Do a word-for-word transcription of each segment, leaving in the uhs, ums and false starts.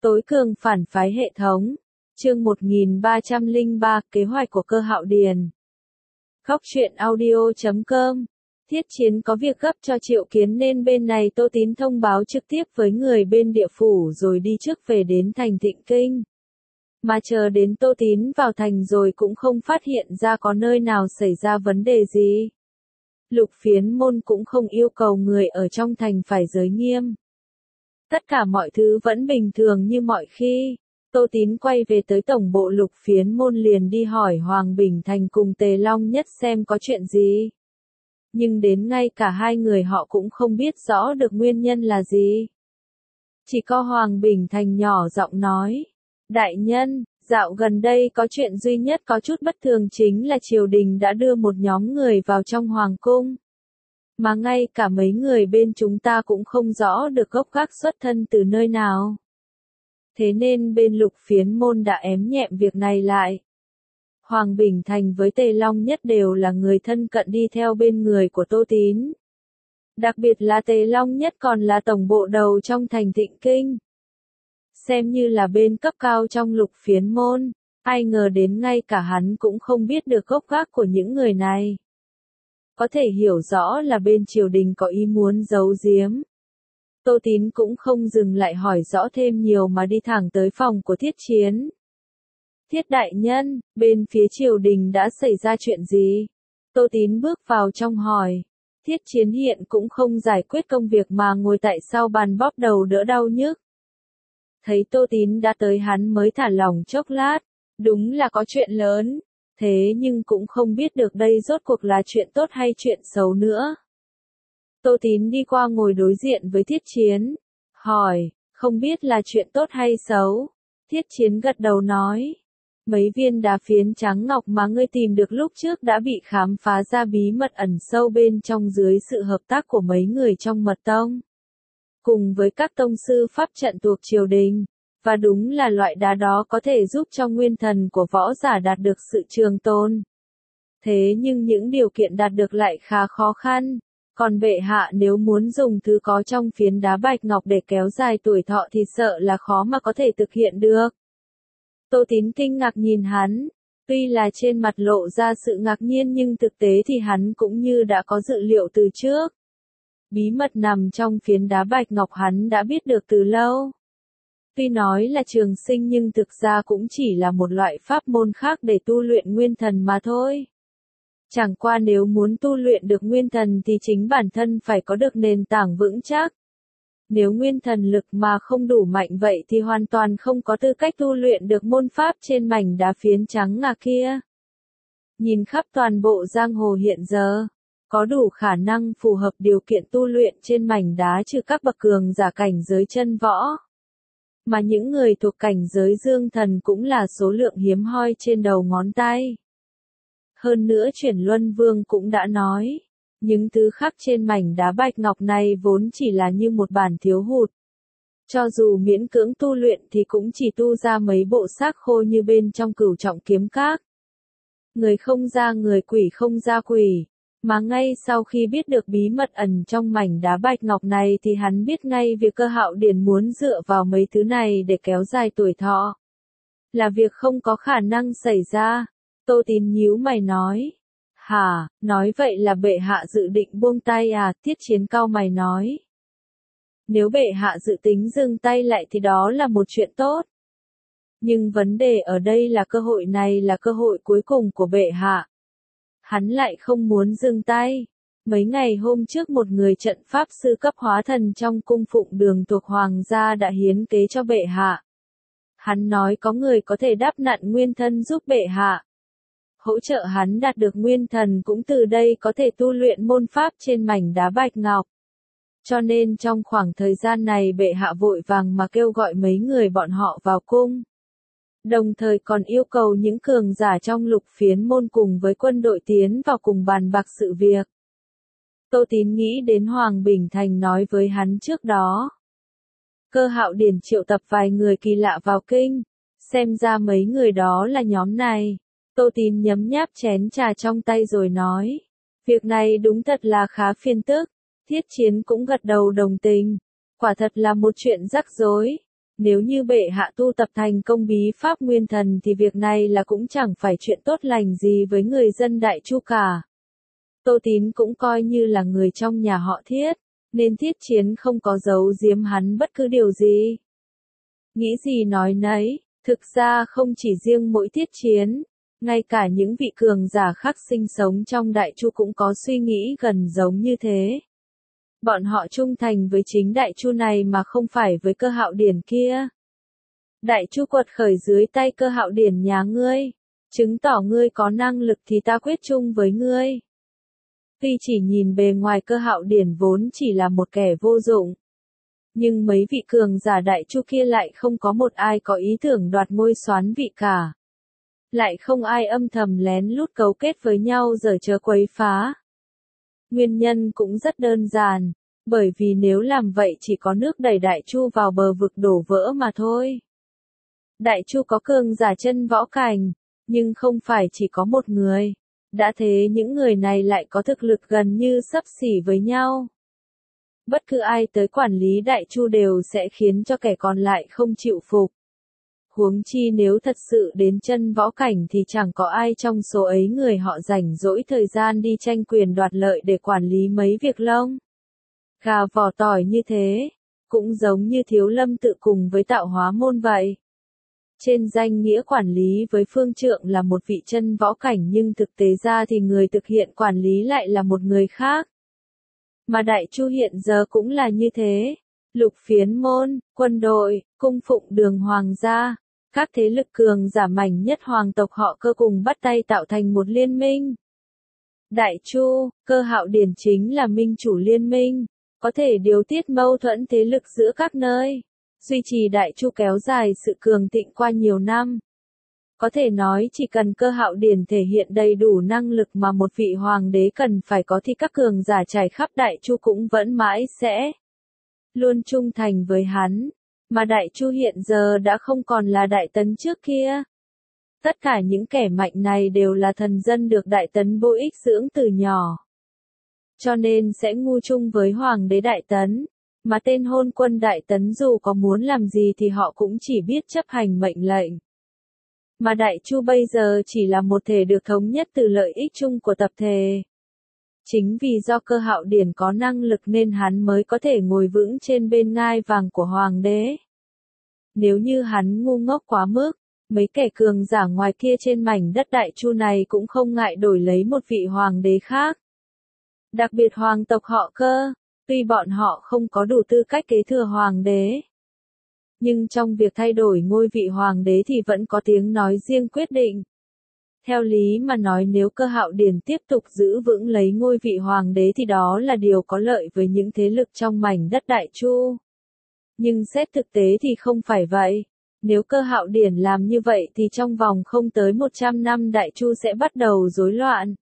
Tối cường phản phái hệ thống. Chương một nghìn ba trăm lẻ ba, kế hoạch của Cơ Hạo Điền. Góc truyện audio chấm com. Thiết Chiến có việc gấp cho Triệu Kiến nên bên này Tô Tín thông báo trực tiếp với người bên địa phủ rồi đi trước về đến thành Thịnh Kinh. Mà chờ đến Tô Tín vào thành rồi cũng không phát hiện ra có nơi nào xảy ra vấn đề gì. Lục Phiến Môn cũng không yêu cầu người ở trong thành phải giới nghiêm. Tất cả mọi thứ vẫn bình thường như mọi khi. Tô Tín quay về tới tổng bộ Lục Phiến Môn liền đi hỏi Hoàng Bình Thành cùng Tề Long Nhất xem có chuyện gì. Nhưng đến ngay cả hai người họ cũng không biết rõ được nguyên nhân là gì. Chỉ có Hoàng Bình Thành nhỏ giọng nói. Đại nhân, dạo gần đây có chuyện duy nhất có chút bất thường chính là triều đình đã đưa một nhóm người vào trong Hoàng cung. Mà ngay cả mấy người bên chúng ta cũng không rõ được gốc gác xuất thân từ nơi nào. Thế nên bên Lục Phiến Môn đã ém nhẹm việc này lại. Hoàng Bình Thành với Tề Long Nhất đều là người thân cận đi theo bên người của Tô Tín. Đặc biệt là Tề Long Nhất còn là tổng bộ đầu trong thành Thịnh Kinh. Xem như là bên cấp cao trong Lục Phiến Môn, ai ngờ đến ngay cả hắn cũng không biết được gốc gác của những người này. Có thể hiểu rõ là bên triều đình có ý muốn giấu giếm. Tô Tín cũng không dừng lại hỏi rõ thêm nhiều mà đi thẳng tới phòng của Thiết Chiến. Thiết đại nhân, bên phía triều đình đã xảy ra chuyện gì? Tô Tín bước vào trong hỏi. Thiết Chiến hiện cũng không giải quyết công việc mà ngồi tại sau bàn bóp đầu đỡ đau nhức. Thấy Tô Tín đã tới hắn mới thả lỏng chốc lát. Đúng là có chuyện lớn. Thế nhưng cũng không biết được đây rốt cuộc là chuyện tốt hay chuyện xấu nữa. Tô Tín đi qua ngồi đối diện với Thiết Chiến. Hỏi, không biết là chuyện tốt hay xấu? Thiết Chiến gật đầu nói. Mấy viên đá phiến trắng ngọc mà ngươi tìm được lúc trước đã bị khám phá ra bí mật ẩn sâu bên trong dưới sự hợp tác của mấy người trong mật tông. Cùng với các tông sư pháp trận thuộc triều đình. Và đúng là loại đá đó có thể giúp cho nguyên thần của võ giả đạt được sự trường tồn. Thế nhưng những điều kiện đạt được lại khá khó khăn. Còn bệ hạ nếu muốn dùng thứ có trong phiến đá bạch ngọc để kéo dài tuổi thọ thì sợ là khó mà có thể thực hiện được. Tô Tín kinh ngạc nhìn hắn. Tuy là trên mặt lộ ra sự ngạc nhiên nhưng thực tế thì hắn cũng như đã có dự liệu từ trước. Bí mật nằm trong phiến đá bạch ngọc hắn đã biết được từ lâu. Tuy nói là trường sinh nhưng thực ra cũng chỉ là một loại pháp môn khác để tu luyện nguyên thần mà thôi. Chẳng qua nếu muốn tu luyện được nguyên thần thì chính bản thân phải có được nền tảng vững chắc. Nếu nguyên thần lực mà không đủ mạnh vậy thì hoàn toàn không có tư cách tu luyện được môn pháp trên mảnh đá phiến trắng ngà kia. Nhìn khắp toàn bộ giang hồ hiện giờ, có đủ khả năng phù hợp điều kiện tu luyện trên mảnh đá trừ các bậc cường giả cảnh giới chân võ. Mà những người thuộc cảnh giới dương thần cũng là số lượng hiếm hoi trên đầu ngón tay. Hơn nữa Chuyển Luân Vương cũng đã nói, những thứ khắc trên mảnh đá bạch ngọc này vốn chỉ là như một bản thiếu hụt. Cho dù miễn cưỡng tu luyện thì cũng chỉ tu ra mấy bộ xác khô như bên trong Cửu Trọng Kiếm Các. Người không ra người, quỷ không ra quỷ. Mà ngay sau khi biết được bí mật ẩn trong mảnh đá bạch ngọc này thì hắn biết ngay việc Cơ Hạo Điền muốn dựa vào mấy thứ này để kéo dài tuổi thọ. Là việc không có khả năng xảy ra. Tô Tín nhíu mày nói. Hả, nói vậy là bệ hạ dự định buông tay à? Thiết Chiến cau mày nói. Nếu bệ hạ dự tính dừng tay lại thì đó là một chuyện tốt. Nhưng vấn đề ở đây là cơ hội này là cơ hội cuối cùng của bệ hạ. Hắn lại không muốn dừng tay. Mấy ngày hôm trước một người trận pháp sư cấp hóa thần trong cung Phụng Đường thuộc Hoàng gia đã hiến kế cho bệ hạ. Hắn nói có người có thể đáp nặn nguyên thân giúp bệ hạ. Hỗ trợ hắn đạt được nguyên thần cũng từ đây có thể tu luyện môn pháp trên mảnh đá bạch ngọc. Cho nên trong khoảng thời gian này bệ hạ vội vàng mà kêu gọi mấy người bọn họ vào cung. Đồng thời còn yêu cầu những cường giả trong Lục Phiến Môn cùng với quân đội tiến vào cùng bàn bạc sự việc. Tô Tín nghĩ đến Hoàng Bình Thành nói với hắn trước đó. Cơ Hạo Điền triệu tập vài người kỳ lạ vào kinh, xem ra mấy người đó là nhóm này. Tô Tín nhấm nháp chén trà trong tay rồi nói. Việc này đúng thật là khá phiền tức. Thiết Chiến cũng gật đầu đồng tình. Quả thật là một chuyện rắc rối. Nếu như bệ hạ tu tập thành công bí pháp nguyên thần thì việc này là cũng chẳng phải chuyện tốt lành gì với người dân Đại Chu cả. Tô Tín cũng coi như là người trong nhà họ Thiết, nên Thiết Chiến không có giấu giếm hắn bất cứ điều gì. Nghĩ gì nói nấy, thực ra không chỉ riêng mỗi Thiết Chiến, ngay cả những vị cường giả khác sinh sống trong Đại Chu cũng có suy nghĩ gần giống như thế. Bọn họ trung thành với chính Đại Chu này mà không phải với Cơ Hạo Điển kia. Đại Chu quật khởi dưới tay Cơ Hạo Điển nhà ngươi, chứng tỏ ngươi có năng lực thì ta quyết chung với ngươi. Tuy chỉ nhìn bề ngoài Cơ Hạo Điển vốn chỉ là một kẻ vô dụng, nhưng mấy vị cường giả Đại Chu kia lại không có một ai có ý tưởng đoạt ngôi soán vị cả. Lại không ai âm thầm lén lút cấu kết với nhau giở trò quấy phá. Nguyên nhân cũng rất đơn giản, bởi vì nếu làm vậy chỉ có nước đẩy Đại Chu vào bờ vực đổ vỡ mà thôi. Đại Chu có cường giả chân võ cảnh, nhưng không phải chỉ có một người. Đã thế những người này lại có thực lực gần như xấp xỉ với nhau. Bất cứ ai tới quản lý Đại Chu đều sẽ khiến cho kẻ còn lại không chịu phục. Huống chi nếu thật sự đến chân võ cảnh thì chẳng có ai trong số ấy người họ rảnh rỗi thời gian đi tranh quyền đoạt lợi để quản lý mấy việc lông gà vỏ tỏi như thế, cũng giống như Thiếu Lâm tự cùng với Tạo Hóa môn vậy. Trên danh nghĩa quản lý với phương trượng là một vị chân võ cảnh nhưng thực tế ra thì người thực hiện quản lý lại là một người khác. Mà Đại Chu hiện giờ cũng là như thế. Lục phiến môn, quân đội, cung phụng đường hoàng gia, các thế lực cường giả mảnh nhất hoàng tộc họ Cơ cùng bắt tay tạo thành một liên minh. Đại Chu, Cơ Hạo Điển chính là minh chủ liên minh, có thể điều tiết mâu thuẫn thế lực giữa các nơi, duy trì Đại Chu kéo dài sự cường thịnh qua nhiều năm. Có thể nói chỉ cần Cơ Hạo Điển thể hiện đầy đủ năng lực mà một vị hoàng đế cần phải có thì các cường giả trải khắp Đại Chu cũng vẫn mãi sẽ luôn trung thành với hắn. Mà Đại Chu hiện giờ đã không còn là Đại Tấn trước kia. Tất cả những kẻ mạnh này đều là thần dân được Đại Tấn bồi ích dưỡng từ nhỏ. Cho nên sẽ ngu chung với Hoàng đế Đại Tấn. Mà tên hôn quân Đại Tấn dù có muốn làm gì thì họ cũng chỉ biết chấp hành mệnh lệnh. Mà Đại Chu bây giờ chỉ là một thể được thống nhất từ lợi ích chung của tập thể. Chính vì do Cơ Hạo Điển có năng lực nên hắn mới có thể ngồi vững trên bên ngai vàng của hoàng đế. Nếu như hắn ngu ngốc quá mức, mấy kẻ cường giả ngoài kia trên mảnh đất Đại Chu này cũng không ngại đổi lấy một vị hoàng đế khác. Đặc biệt hoàng tộc họ Cơ, tuy bọn họ không có đủ tư cách kế thừa hoàng đế, nhưng trong việc thay đổi ngôi vị hoàng đế thì vẫn có tiếng nói riêng quyết định. Theo lý mà nói nếu Cơ Hạo Điển tiếp tục giữ vững lấy ngôi vị hoàng đế thì đó là điều có lợi với những thế lực trong mảnh đất Đại Chu. Nhưng xét thực tế thì không phải vậy. Nếu Cơ Hạo Điển làm như vậy thì trong vòng không tới một trăm năm Đại Chu sẽ bắt đầu rối loạn.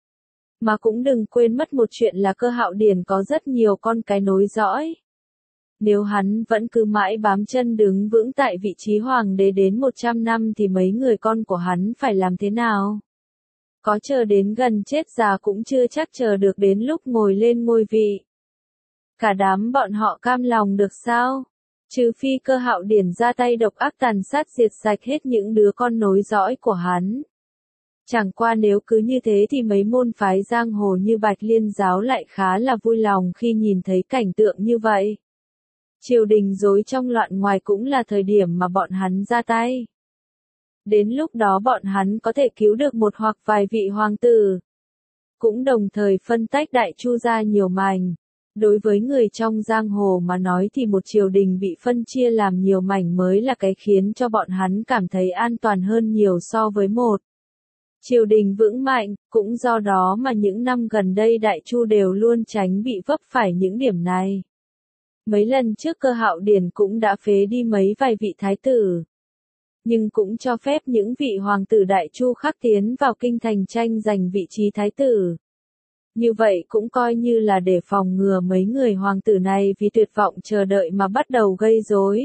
Mà cũng đừng quên mất một chuyện là Cơ Hạo Điển có rất nhiều con cái nối dõi. Nếu hắn vẫn cứ mãi bám chân đứng vững tại vị trí hoàng đế đến một trăm năm thì mấy người con của hắn phải làm thế nào? Có chờ đến gần chết già cũng chưa chắc chờ được đến lúc ngồi lên ngôi vị. Cả đám bọn họ cam lòng được sao? Trừ phi Cơ Hạo Điển ra tay độc ác tàn sát diệt sạch hết những đứa con nối dõi của hắn. Chẳng qua nếu cứ như thế thì mấy môn phái giang hồ như Bạch Liên giáo lại khá là vui lòng khi nhìn thấy cảnh tượng như vậy. Triều đình rối trong loạn ngoài cũng là thời điểm mà bọn hắn ra tay. Đến lúc đó bọn hắn có thể cứu được một hoặc vài vị hoàng tử. Cũng đồng thời phân tách Đại Chu ra nhiều mảnh. Đối với người trong giang hồ mà nói thì một triều đình bị phân chia làm nhiều mảnh mới là cái khiến cho bọn hắn cảm thấy an toàn hơn nhiều so với một triều đình vững mạnh, cũng do đó mà những năm gần đây Đại Chu đều luôn tránh bị vấp phải những điểm này. Mấy lần trước Cơ Hạo Điển cũng đã phế đi mấy vài vị thái tử. Nhưng cũng cho phép những vị hoàng tử Đại Chu khác tiến vào kinh thành tranh giành vị trí thái tử. Như vậy cũng coi như là để phòng ngừa mấy người hoàng tử này vì tuyệt vọng chờ đợi mà bắt đầu gây rối.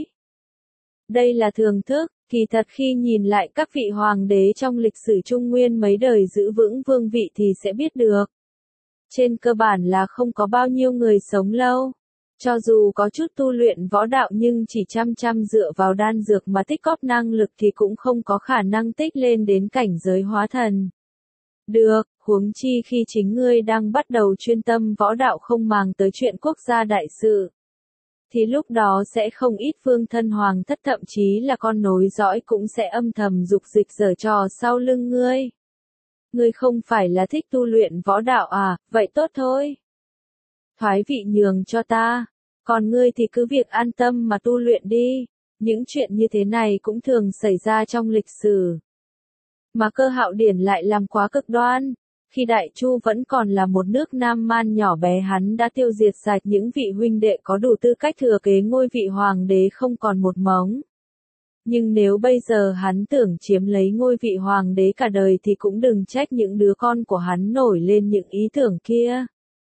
Đây là thường thức, kỳ thật khi nhìn lại các vị hoàng đế trong lịch sử Trung Nguyên mấy đời giữ vững vương vị thì sẽ biết được. Trên cơ bản là không có bao nhiêu người sống lâu. Cho dù có chút tu luyện võ đạo nhưng chỉ chăm chăm dựa vào đan dược mà tích góp năng lực thì cũng không có khả năng tích lên đến cảnh giới hóa thần. Được, huống chi khi chính ngươi đang bắt đầu chuyên tâm võ đạo không màng tới chuyện quốc gia đại sự. Thì lúc đó sẽ không ít phương thân hoàng thất thậm chí là con nối dõi cũng sẽ âm thầm dục dịch giở trò sau lưng ngươi. Ngươi không phải là thích tu luyện võ đạo à, vậy tốt thôi. Thoái vị nhường cho ta, còn ngươi thì cứ việc an tâm mà tu luyện đi, những chuyện như thế này cũng thường xảy ra trong lịch sử. Mà Cơ Hạo Điển lại làm quá cực đoan, khi Đại Chu vẫn còn là một nước Nam Man nhỏ bé hắn đã tiêu diệt sạch những vị huynh đệ có đủ tư cách thừa kế ngôi vị hoàng đế không còn một mống. Nhưng nếu bây giờ hắn tưởng chiếm lấy ngôi vị hoàng đế cả đời thì cũng đừng trách những đứa con của hắn nổi lên những ý tưởng kia.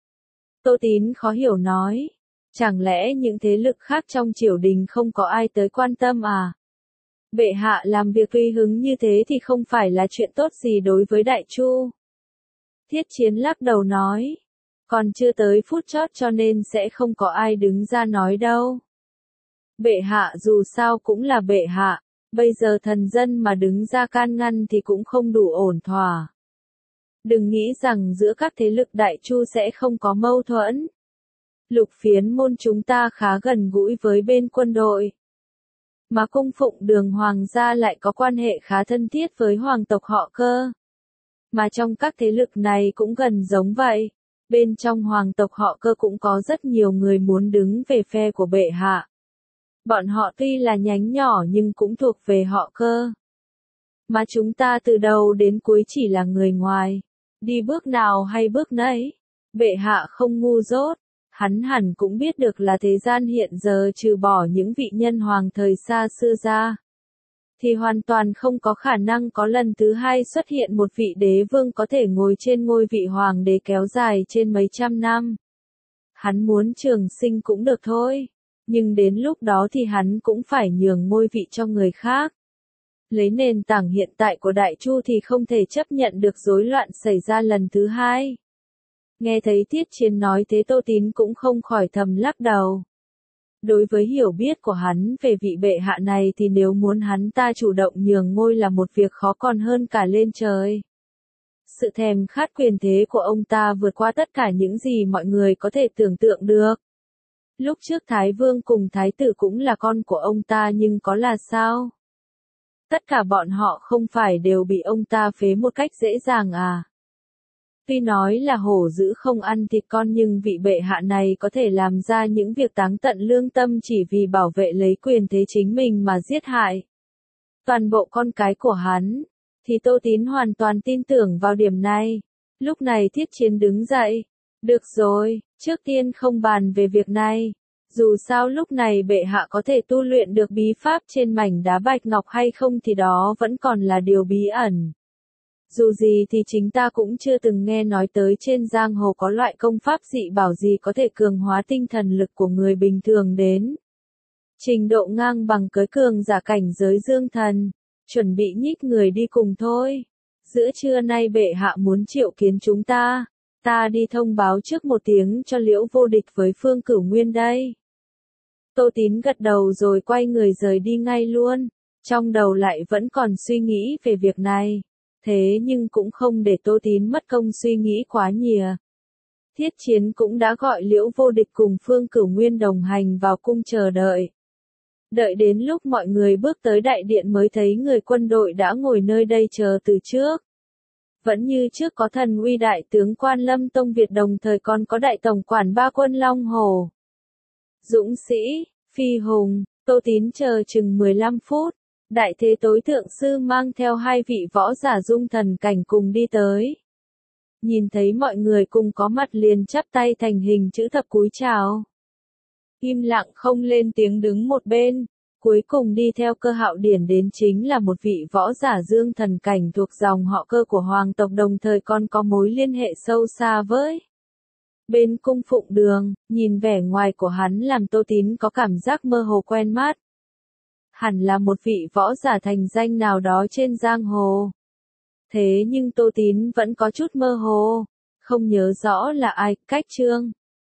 Tô Tín khó hiểu nói, chẳng lẽ những thế lực khác trong triều đình không có ai tới quan tâm à? Bệ hạ làm việc tùy hứng như thế thì không phải là chuyện tốt gì đối với Đại Chu. Thiết Chiến lắc đầu nói, còn chưa tới phút chót cho nên sẽ không có ai đứng ra nói đâu. Bệ hạ dù sao cũng là bệ hạ, bây giờ thần dân mà đứng ra can ngăn thì cũng không đủ ổn thỏa. Đừng nghĩ rằng giữa các thế lực Đại Chu sẽ không có mâu thuẫn. Lục Phiến môn chúng ta khá gần gũi với bên quân đội. Mà cung phụng Đường hoàng gia lại có quan hệ khá thân thiết với hoàng tộc họ Cơ. Mà trong các thế lực này cũng gần giống vậy. Bên trong hoàng tộc họ Cơ cũng có rất nhiều người muốn đứng về phe của bệ hạ. Bọn họ tuy là nhánh nhỏ nhưng cũng thuộc về họ Cơ. Mà chúng ta từ đầu đến cuối chỉ là người ngoài. Đi bước nào hay bước nấy. Bệ hạ không ngu dốt. Hắn hẳn cũng biết được là thế gian hiện giờ trừ bỏ những vị nhân hoàng thời xa xưa ra. Thì hoàn toàn không có khả năng có lần thứ hai xuất hiện một vị đế vương có thể ngồi trên ngôi vị hoàng đế kéo dài trên mấy trăm năm. Hắn muốn trường sinh cũng được thôi. Nhưng đến lúc đó thì hắn cũng phải nhường ngôi vị cho người khác. Lấy nền tảng hiện tại của Đại Chu thì không thể chấp nhận được rối loạn xảy ra lần thứ hai. Nghe thấy Thiết Chiến nói thế Tô Tín cũng không khỏi thầm lắc đầu. Đối với hiểu biết của hắn về vị bệ hạ này thì nếu muốn hắn ta chủ động nhường ngôi là một việc khó còn hơn cả lên trời. Sự thèm khát quyền thế của ông ta vượt qua tất cả những gì mọi người có thể tưởng tượng được. Lúc trước Thái Vương cùng Thái Tử cũng là con của ông ta nhưng có là sao? Tất cả bọn họ không phải đều bị ông ta phế một cách dễ dàng à? Tuy nói là hổ dữ không ăn thịt con nhưng vị bệ hạ này có thể làm ra những việc táng tận lương tâm chỉ vì bảo vệ lấy quyền thế chính mình mà giết hại toàn bộ con cái của hắn, thì Tô Tín hoàn toàn tin tưởng vào điểm này. Lúc này Thiết Chiến đứng dậy. Được rồi, trước tiên không bàn về việc này. Dù sao lúc này bệ hạ có thể tu luyện được bí pháp trên mảnh đá bạch ngọc hay không thì đó vẫn còn là điều bí ẩn. Dù gì thì chính ta cũng chưa từng nghe nói tới trên giang hồ có loại công pháp dị bảo gì có thể cường hóa tinh thần lực của người bình thường đến trình độ ngang bằng cưới cường giả cảnh giới dương thần. Chuẩn bị nhích người đi cùng thôi. Giữa trưa nay bệ hạ muốn triệu kiến chúng ta. Ta đi thông báo trước một tiếng cho Liễu Vô Địch với Phương Cửu Nguyên đây. Tô Tín gật đầu rồi quay người rời đi ngay luôn. Trong đầu lại vẫn còn suy nghĩ về việc này. Thế nhưng cũng không để Tô Tín mất công suy nghĩ quá nhiều. Thiết Chiến cũng đã gọi Liễu Vô Địch cùng Phương Cửu Nguyên đồng hành vào cung chờ đợi. Đợi đến lúc mọi người bước tới đại điện mới thấy người quân đội đã ngồi nơi đây chờ từ trước. Vẫn như trước có thần uy đại tướng Quan Lâm Tông Việt đồng thời còn có đại tổng quản ba quân Long Hồ. Dũng sĩ, phi hùng, Tô Tín chờ chừng mười lăm phút. Đại thế tối thượng sư mang theo hai vị võ giả dung thần cảnh cùng đi tới. Nhìn thấy mọi người cùng có mặt liền chắp tay thành hình chữ thập cúi chào. Im lặng không lên tiếng đứng một bên. Cuối cùng đi theo Cơ Hạo Điển đến chính là một vị võ giả dương thần cảnh thuộc dòng họ Cơ của hoàng tộc đồng thời còn có mối liên hệ sâu xa với bên cung phụng Đường. Nhìn vẻ ngoài của hắn làm Tô Tín có cảm giác mơ hồ quen mắt. Hẳn là một vị võ giả thành danh nào đó trên giang hồ. Thế nhưng Tô Tín vẫn có chút mơ hồ, không nhớ rõ là ai. Cách chương